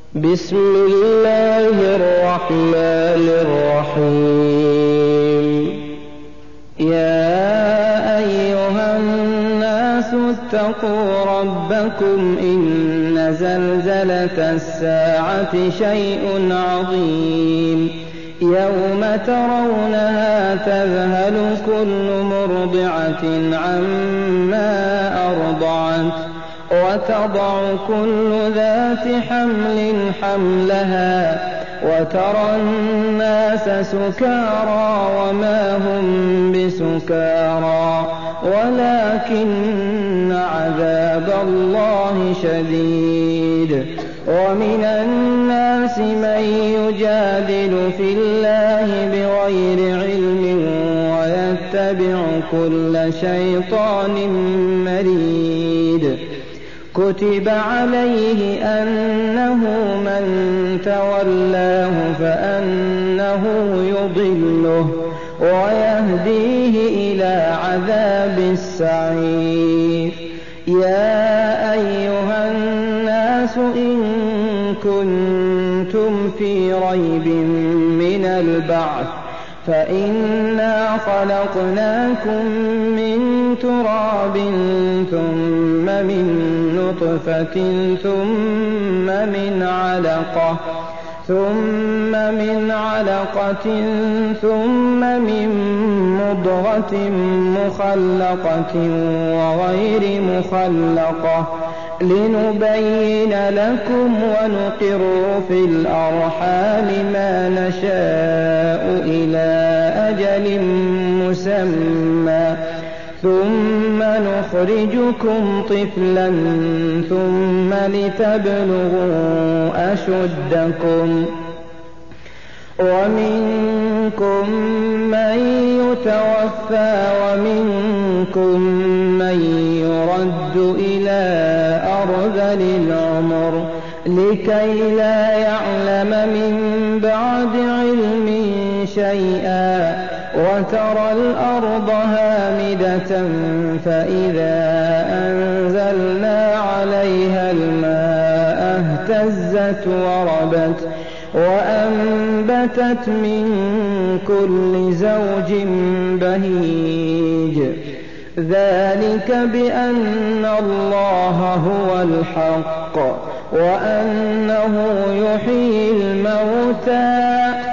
بسم الله الرحمن الرحيم. يا أيها الناس اتقوا ربكم إن زلزلة الساعة شيء عظيم يوم ترونها تذهل كل مرضعة عما أرضعت وتضع كل ذات حمل حملها وترى الناس سكارى وما هم بسكارى ولكن عذاب الله شديد. ومن الناس من يجادل في الله بغير علم ويتبع كل شيطان مريد. كتب عليه أنه من تولاه فأنه يضله ويهديه إلى عذاب السعير. يا أيها الناس إن كنتم في ريب من البعث فإنا خلقناكم من تراب ثم من نطفة ثم من علقة ثم من مضغة مخلقة وغير مخلقة لنبين لكم ونقر في الأرحام ما نشاء إلى أجل مسمى ثم نخرجكم طفلا ثم لتبلغوا أشدكم ومنكم من يتوفى ومنكم من يرد إلى أرذل العمر لكي لا يعلم من بعد علم شيئا وترى الأرض هامدة فإذا أنزلنا عليها الماء اهتزت وربت وأنبتت من كل زوج بهيج. ذلك بأن الله هو الحق وأنه يحيي الموتى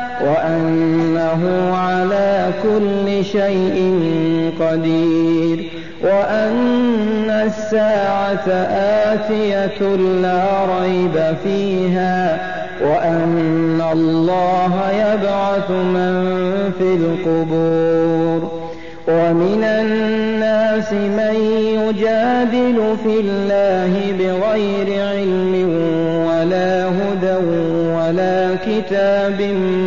وأنه على كل شيء قدير وأن الساعة آتية لا ريب فيها وأن الله يبعث من في القبور. ومن الناس من يجادل في الله بغير علم ولا هدى ولا كتاب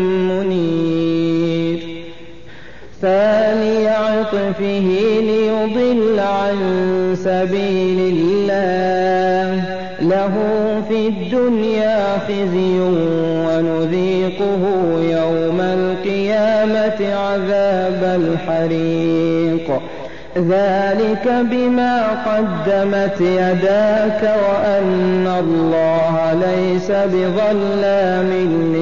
منير. ثاني عطفه ليضل عن سبيل الله له في الدنيا خزي ونذيقه يوم القيامة عذاب الحريق. ذلك بما قدمت يداك وأن الله ليس بظلام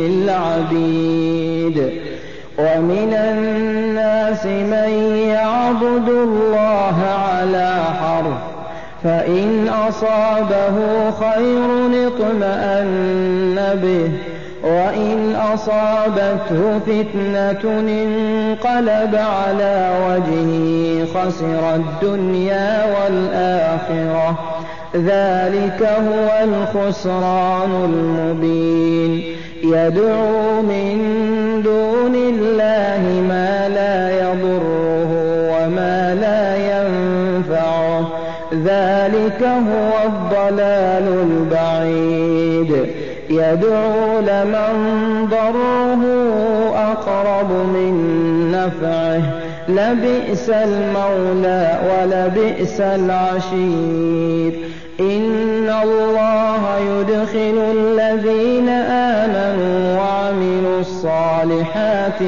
للعبيد. ومن الناس من يعبد الله على حرف فإن أصابه خير اطمأن به وإن أصابته فتنة انقلب على وجهه خسر الدنيا والآخرة. ذلك هو الخسران المبين. يدعو من دون الله ما لا يضره وما لا ينفعه. ذلك هو الضلال البعيد. يدعو لمن ضره أقرب من نفعه لبئس المولى ولبئس العشير. إن الله يدخل الذين آمنوا وعملوا الصالحات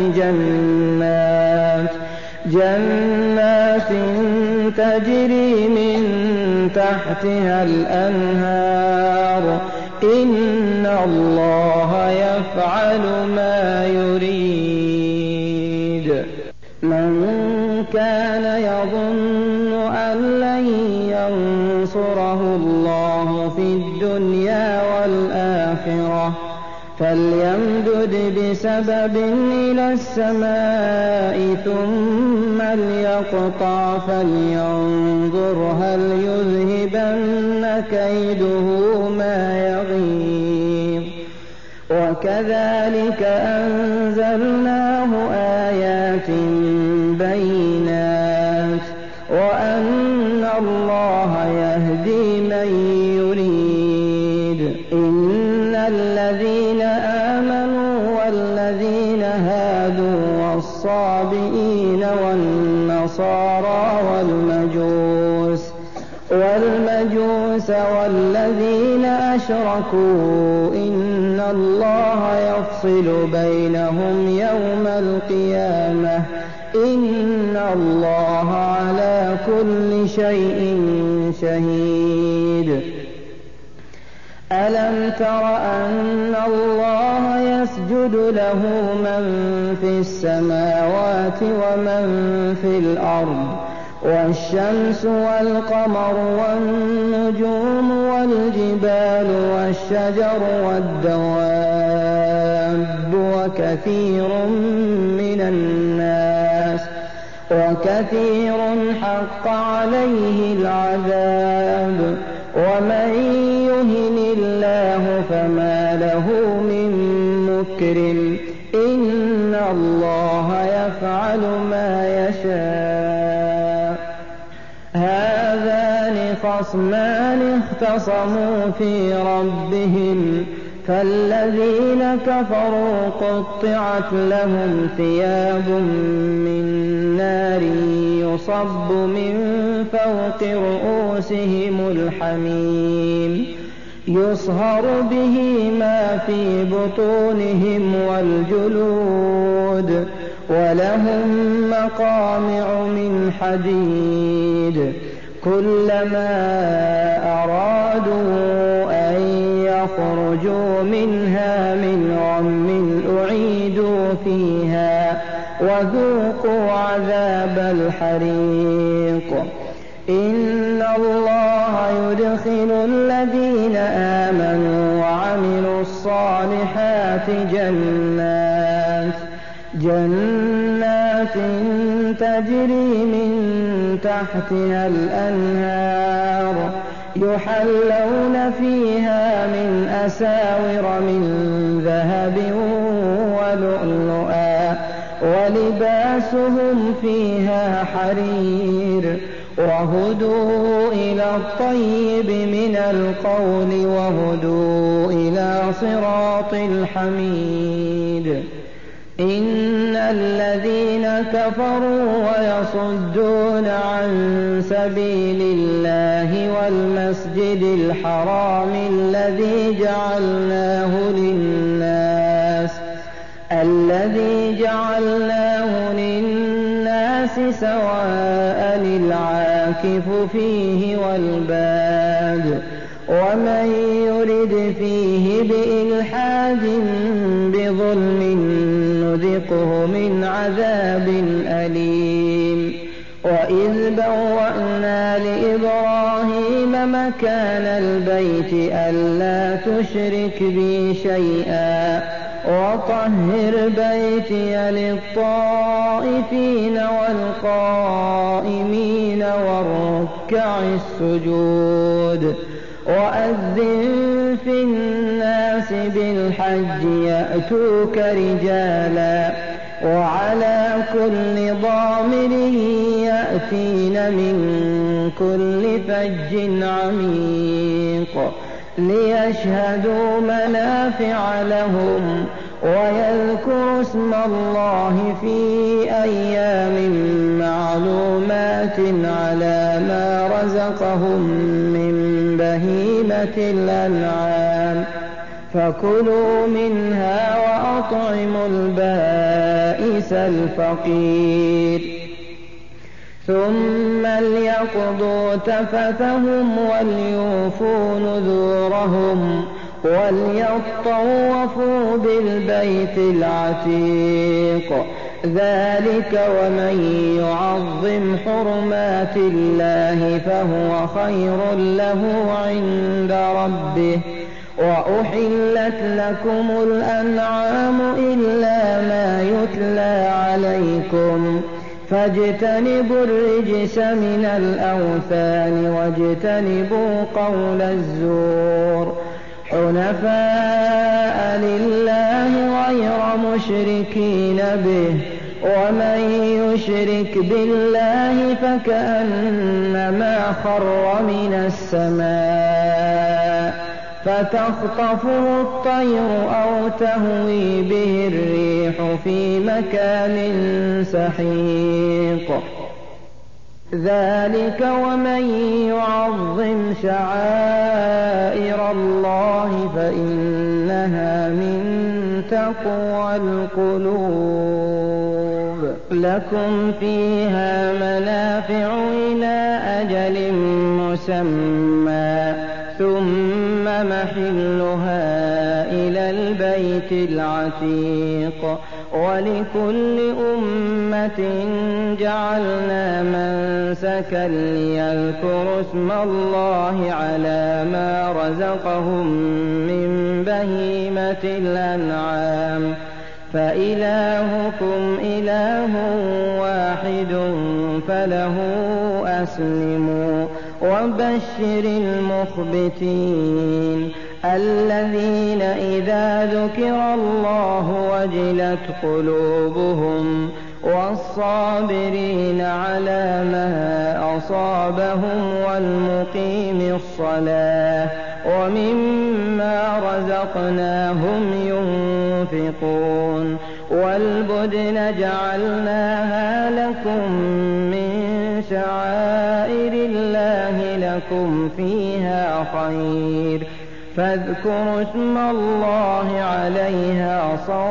جنات تجري من تحتها الأنهار إن الله يفعل ما يريد. من كان يظن أن لن ينصره الله في الدنيا والآخرة فليمدد بسبب إلى السماء ثم ليقطع فلينظر هل يذهبن كيده ما يغيظ. وكذلك أنزلناه آيات بينات وأن الله يهدي من يريد. إن الذين آمنوا والذين هادوا والصابئين والنصارى والمجوس والذين أشركوا إن الله يفصل بينهم يوم القيامة إن الله على كل شيء شهيد. ألم تر أن الله يسجد له من في السماوات ومن في الأرض والشمس والقمر والنجوم والجبال والشجر والدواب وكثير حق عليه العذاب ومن يهن الله فما له من مكرم إن الله يفعل ما يشاء. هذان خصمان اختصموا في ربهم فالذين كفروا قطعت لهم ثياب من نار يصب من فوق رؤوسهم الحميم يصهر به ما في بطونهم والجلود ولهم مقامع من حديد كلما أرادوا أن يخرجوا منها من غم أعيدوا فيها وذوقوا عذاب الحريق. إن الله يدخل الذين آمنوا وعملوا الصالحات جنات تجري من تحتها الأنهار يحلون فيها من أساور من ذهب ولؤلؤا ولباسهم فيها حرير وهدوا إلى الطيب من القول وهدوا إلى صراط الحميد. إن الذين كفروا ويصدون عن سبيل الله والمسجد الحرام الذي جعلناه للناس سواء العاكف فيه والباد ومن يرد فيه بإلحاد بظلم نذقه من عذاب أليم. وإذ بوأنا لإبراهيم مكان البيت ألا تشرك بي شيئا وطهر بيتي للطائفين والقائمين والركع السجود. وأذن في الناس بالحج يأتوك رجالا وعلى كل ضامر يأتين من كل فج عميق ليشهدوا منافع لهم ويذكروا اسم الله في أيام معلومات على ما رزقهم من بهيمة الأنعام فكلوا منها وأطعموا البائس الفقير ثم ليقضوا تفثهم وليوفوا نذورهم وليطوفوا بالبيت العتيق. ذلك ومن يعظم حرمات الله فهو خير له عند ربه. وأحلت لكم الأنعام إلا ما يتلى عليكم فاجتنبوا الرجس من الأوثان واجتنبوا قول الزور حنفاء لله غير مشركين به. ومن يشرك بالله فكأنما خر من السماء فتخطفه الطير أو تهوي به الريح في مكان سحيق. ذلك ومن يعظم شعائر الله فإنها من تقوى القلوب. لكم فيها منافع إلى أجل مسمى ثم محلها إلى البيت العتيق. ولكل أمة جعلنا منسكا ليذكروا اسم الله على ما رزقهم من بهيمة الأنعام فإلهكم إله واحد فله أسلموا. وبشر المخبتين الذين إذا ذكر الله وجلت قلوبهم والصابرين على ما أصابهم والمقيم الصلاة ومما رزقناهم ينفقون. والبدن جعلناها لكم من شعائر الله لكم فيها خير فاذكروا اسم الله عليها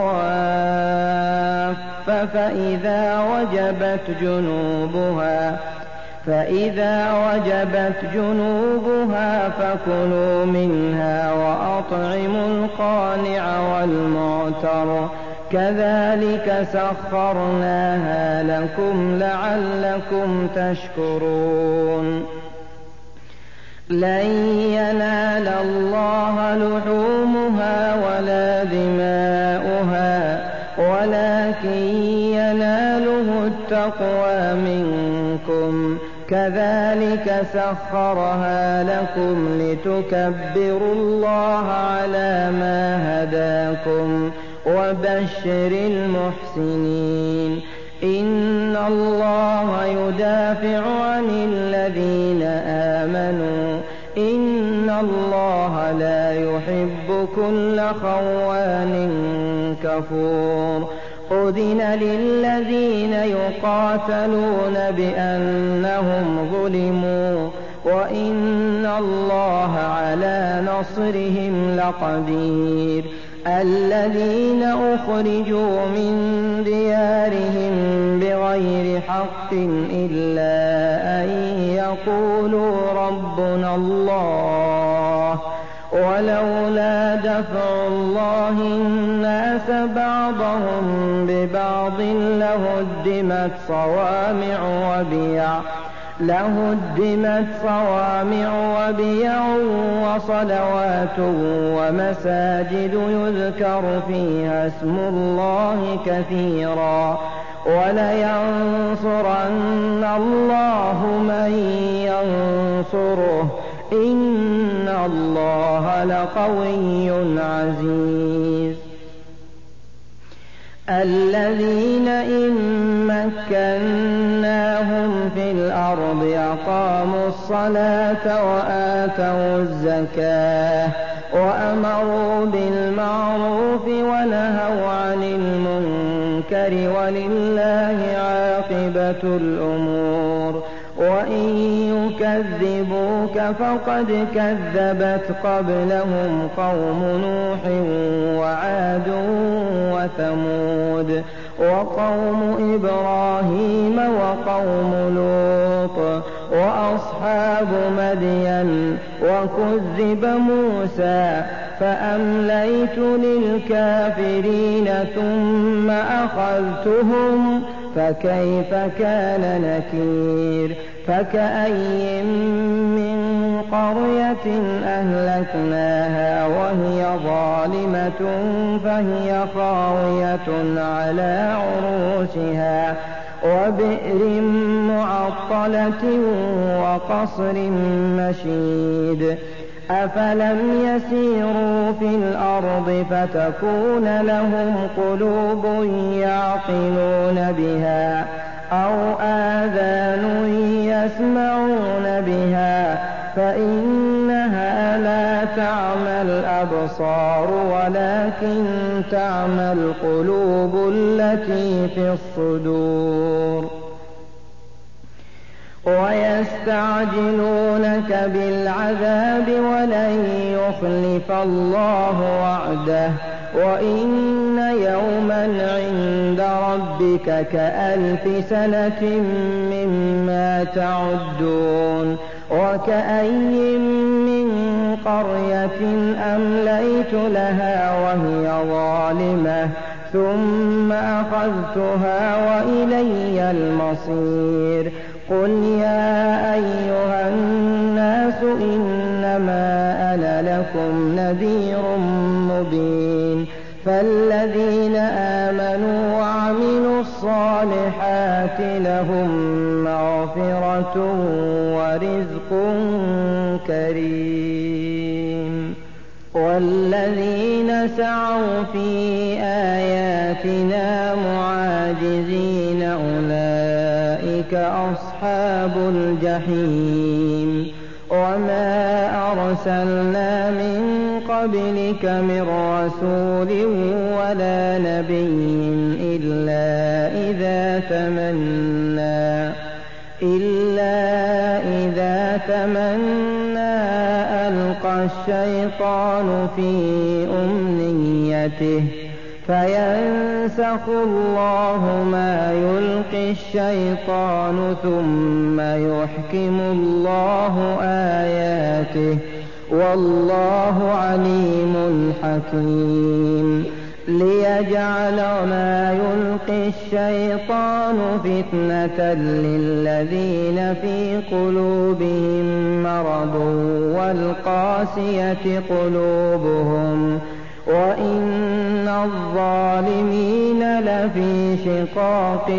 صواف فإذا وجبت جنوبها فكلوا منها وأطعموا القانع والمعتر كذلك سخرناها لكم لعلكم تشكرون. لن ينال الله لحومها ولا دماؤها ولكن يناله التقوى منكم كذلك سخرها لكم لتكبروا الله على ما هداكم. وبشر المحسنين إن الله يدافع عن الذين آمنوا إن الله لا يحب كل خوان كفور. أذن للذين يقاتلون بأنهم ظلموا وإن الله على نصرهم لقدير. الذين أخرجوا من ديارهم بغير حق إلا أن يقولوا ربنا الله ولولا دفع الله الناس بعضهم ببعض لهدمت صوامع وبيع وصلوات ومساجد يذكر فيها اسم الله كثيرا ولينصرن الله من ينصره إن الله لقوي عزيز. الذين إن مكناهم في الأرض أقاموا الصلاة وآتوا الزكاة وأمروا بالمعروف ونهوا عن المنكر ولله عاقبة الأمور. وإن يكذبوك فقد كذبت قبلهم قوم نوح وعاد وثمود وقوم إبراهيم وقوم لوط وأصحاب مدين وكذب موسى فأمليت للكافرين ثم أخذتهم فكيف كان نكير فكأي من قرية أهلكناها وهي ظالمة فهي خاوية على عروشها وبئر معطلة وقصر مشيد أفلم يسيروا في الأرض فتكون لهم قلوب يعقلون بها أو آذان يسمعون بها فإنها لا تعمى الأبصار ولكن تعمى القلوب التي في الصدور ويستعجلونك بالعذاب ولن يخلف الله وعده وإن يوما عند ربك كألف سنة مما تعدون وكأي من قرية أمليت لها وهي ظالمة ثم أخذتها وإلي المصير قل يا أيها الناس إنما أنا لكم نذير مبين فالذين آمنوا وعملوا الصالحات لهم مغفرة ورزق كريم والذين سعوا في آياتنا معاجزين أولئك أصحاب الجحيم وما أرسلنا من قبلك من رسول ولا نبي إلا إذا تمنى ألقى الشيطان في أمنيته فينسخ الله ما يلقي الشيطان ثم يحكم الله آياته والله عليم حكيم ليجعل ما يلقي الشيطان فتنة للذين في قلوبهم مرض والقاسية قلوبهم وإن الظالمين لفي شقاق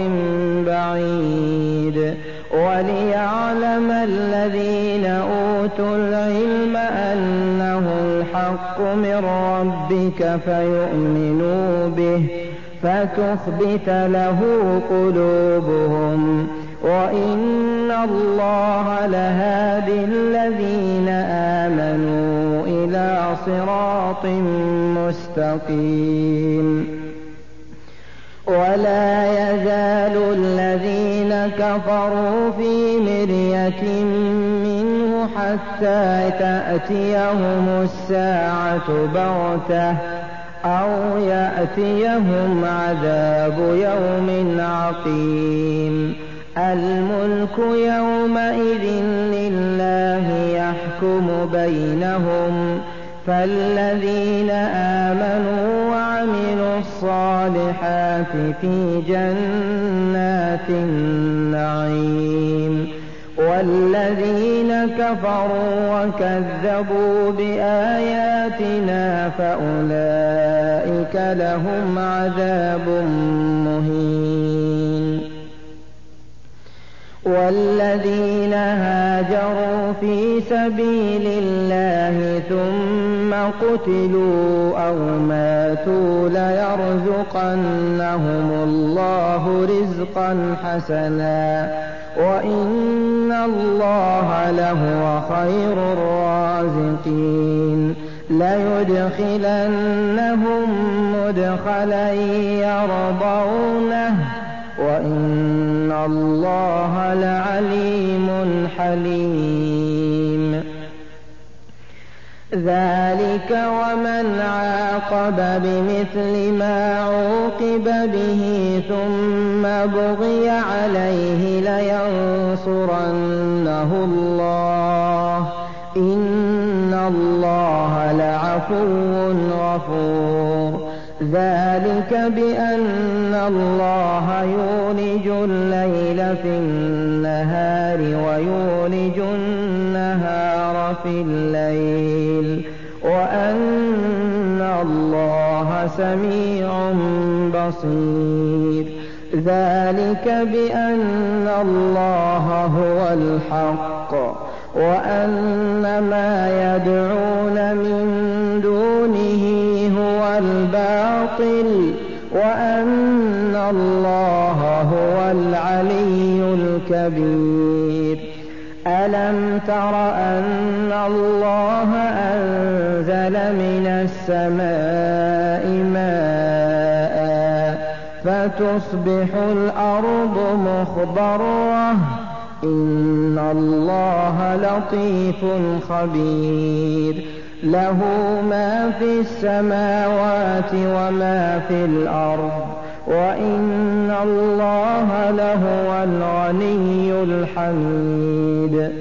بعيد وليعلم الذين أوتوا العلم أنه الحق من ربك فيؤمنوا به فتخبت له قلوبهم وإن الله لهادي الذين آمنوا إلى صراط مستقيم ولا يزال الذين كفروا في مرية منه حتى تأتيهم الساعة بغتة أو يأتيهم عذاب يوم عقيم الملك يومئذ لله يحكم بينهم فالذين آمنوا وعملوا الصالحات في جنات النعيم والذين كفروا وكذبوا بآياتنا فأولئك لهم عذاب مهين والذين هاجروا في سبيل الله ثم قتلوا أو ماتوا ليرزقنهم الله رزقا حسنا وإن الله لهو خير الرازقين ليدخلنهم مدخلا يرضونه وإن الله لعليم حليم ذلك ومن عاقب بمثل ما عوقب به ثم بغي عليه لينصرنه الله إن الله لعفو غفور ذلك بأن الله يولج الليل في النهار ويولج النهار في الليل وأن الله سميع بصير ذلك بأن الله هو الحق وأن ما يدعون من دونه هو الباطل وأن الله هو العلي الكبير ألم تر أن الله أنزل من السماء ماء فتصبح الأرض مخضرة إن الله لطيف خبير له ما في السماوات وما في الأرض وإن الله لهو الغني الحميد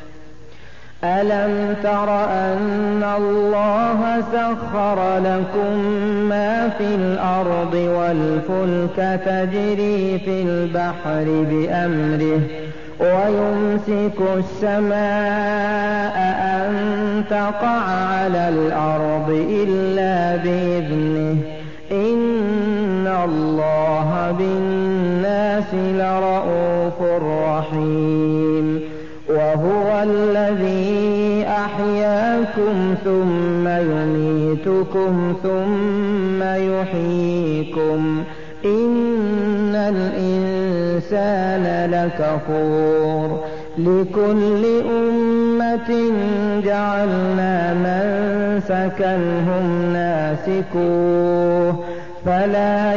ألم تر أن الله سخر لكم ما في الأرض والفلك تجري في البحر بأمره ويمسك السماء أن تقع على الأرض إلا بإذنه إن الله بالناس لرءوف رحيم وهو الذي أحياكم ثم يميتكم ثم يحييكم إن الإنسان لكفور لكل أمة جعلنا منسكا هم ناسكوه فلا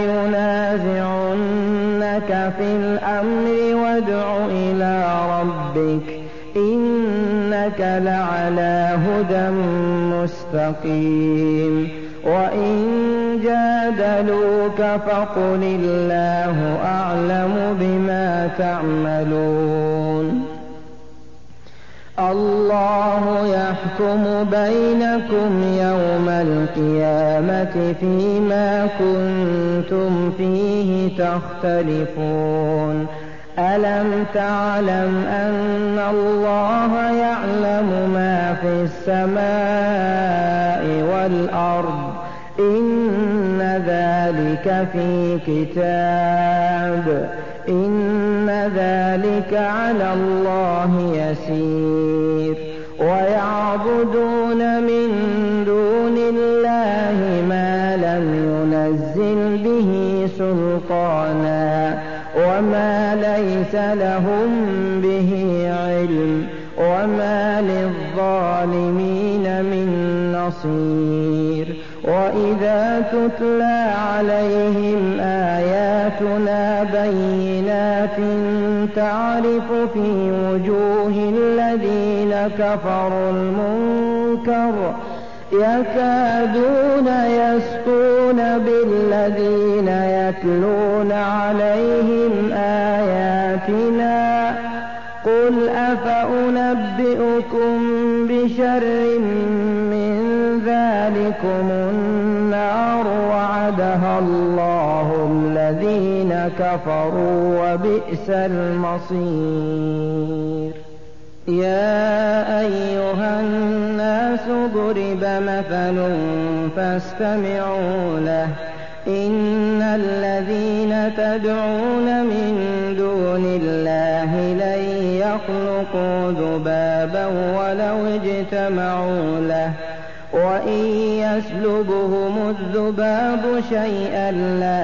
ينازعنك في الأمر وادع إلى ربك إنك لعلى هدى مستقيم وإن جادلوك فقل الله أعلم بما تعملون الله يحكم بينكم يوم القيامة فيما كنتم فيه تختلفون ألم تعلم أن الله يعلم ما في السماء والأرض إن ذلك في كتاب إن ذلك على الله يسير ويعبدون من دون الله ما لم ينزل به سلطانا وما ليس لهم به علم وما للظالمين من نصير وإذا تتلى عليهم آياتنا بينات تعرف في وجوه الذين كفروا المنكر يكادون يسطون بالذين يتلون عليهم آياتنا قل أفأنبئكم بشر من ذلكم النار وعدها الله الذين كفروا وبئس المصير يا أيها الناس ضرب مثل فاستمعوا له إن الذين تدعون من دون الله لن يخلقوا ذبابا ولو اجتمعوا له وإن يسلبهم الذباب شيئا لا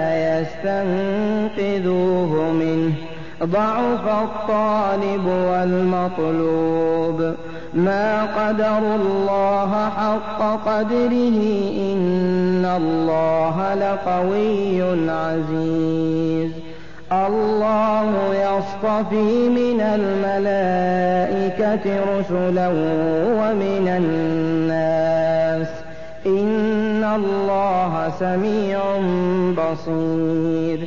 يستنقذوه منه ضعف الطالب والمطلوب ما قدروا الله حق قدره إن الله لقوي عزيز الله يصطفي من الملائكة رسلا ومن الناس إن الله سميع بصير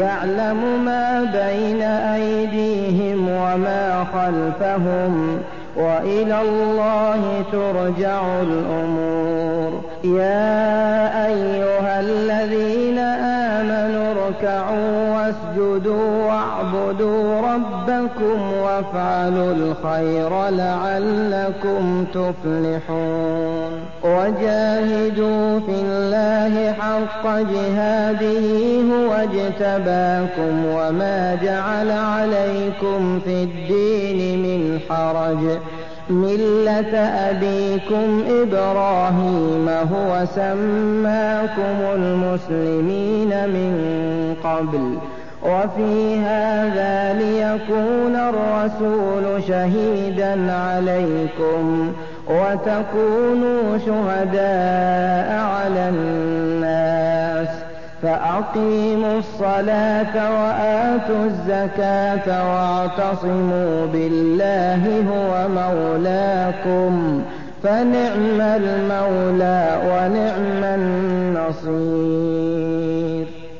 يعلم ما بين أيديهم وما خلفهم وإلى الله ترجع الأمور. يا أيها الذين آمنوا اركعوا واسجدوا واعبدوا ربكم وافعلوا الخير لعلكم تفلحون. وجاهدوا في الله حق جهاده هو اجتباكم وما جعل عليكم في الدين من حرج ملة أبيكم إبراهيم هو سماكم المسلمين من قبل وفي هذا ليكون الرسول شهيدا عليكم وتكونوا شهداء على الناس فأقيموا الصلاة وآتوا الزكاة واعتصموا بالله هو مولاكم فنعم المولى ونعم النصير.